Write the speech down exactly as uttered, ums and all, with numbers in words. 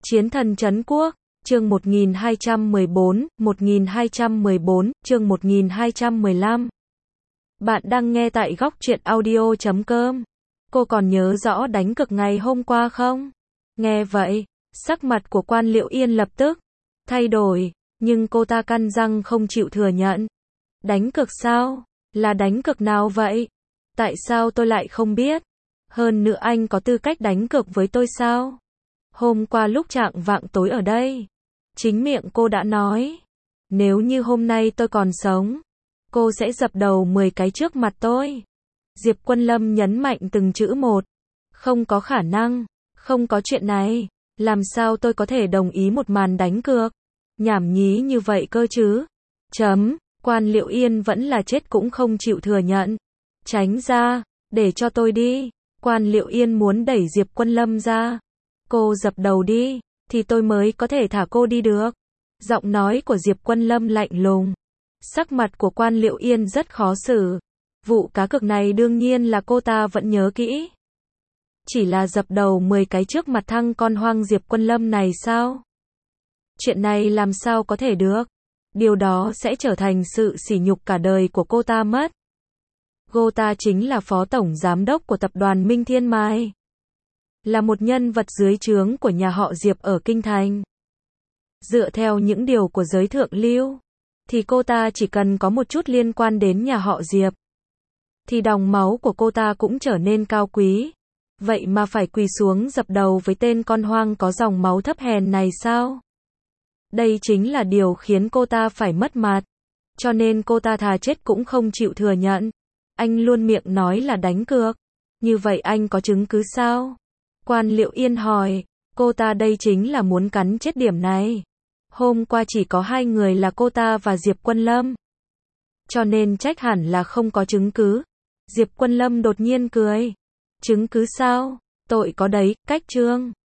Chiến thần trấn quốc, chương một nghìn hai trăm mười bốn, một nghìn hai trăm mười bốn, chương một nghìn hai trăm mười lăm. Bạn đang nghe tại góc truyện audio chấm com. Cô còn nhớ rõ đánh cược ngày hôm qua không? Nghe vậy, sắc mặt của Quan Liệu Yên lập tức thay đổi, nhưng cô ta căn răng không chịu thừa nhận. Đánh cược sao? Là đánh cược nào vậy? Tại sao tôi lại không biết? Hơn nữa anh có tư cách đánh cược với tôi sao? Hôm qua lúc chạng vạng tối ở đây, chính miệng cô đã nói, nếu như hôm nay tôi còn sống, cô sẽ dập đầu mười cái trước mặt tôi. Diệp Quân Lâm nhấn mạnh từng chữ một. Không có khả năng, không có chuyện này, làm sao tôi có thể đồng ý một màn đánh cược nhảm nhí như vậy cơ chứ? Chấm, Quan Liệu Yên vẫn là chết cũng không chịu thừa nhận. Tránh ra, để cho tôi đi. Quan Liệu Yên muốn đẩy Diệp Quân Lâm ra. Cô dập đầu đi, thì tôi mới có thể thả cô đi được. Giọng nói của Diệp Quân Lâm lạnh lùng. Sắc mặt của Quan Liệu Yên rất khó xử. Vụ cá cược này đương nhiên là cô ta vẫn nhớ kỹ. Chỉ là dập đầu mười cái trước mặt thăng con hoang Diệp Quân Lâm này sao? Chuyện này làm sao có thể được? Điều đó sẽ trở thành sự sỉ nhục cả đời của cô ta mất. Cô ta chính là phó tổng giám đốc của tập đoàn Minh Thiên Mai. Là một nhân vật dưới trướng của nhà họ Diệp ở Kinh Thành. Dựa theo những điều của giới thượng lưu, thì cô ta chỉ cần có một chút liên quan đến nhà họ Diệp, thì dòng máu của cô ta cũng trở nên cao quý. Vậy mà phải quỳ xuống dập đầu với tên con hoang có dòng máu thấp hèn này sao? Đây chính là điều khiến cô ta phải mất mặt. Cho nên cô ta thà chết cũng không chịu thừa nhận. Anh luôn miệng nói là đánh cược. Như vậy anh có chứng cứ sao? Quan Liệu Yên hỏi. Cô ta đây chính là muốn cắn chết điểm này. Hôm qua chỉ có hai người là cô ta và Diệp Quân Lâm. Cho nên trách hẳn là không có chứng cứ. Diệp Quân Lâm đột nhiên cười. Chứng cứ sao? Tội có đấy, cách trương.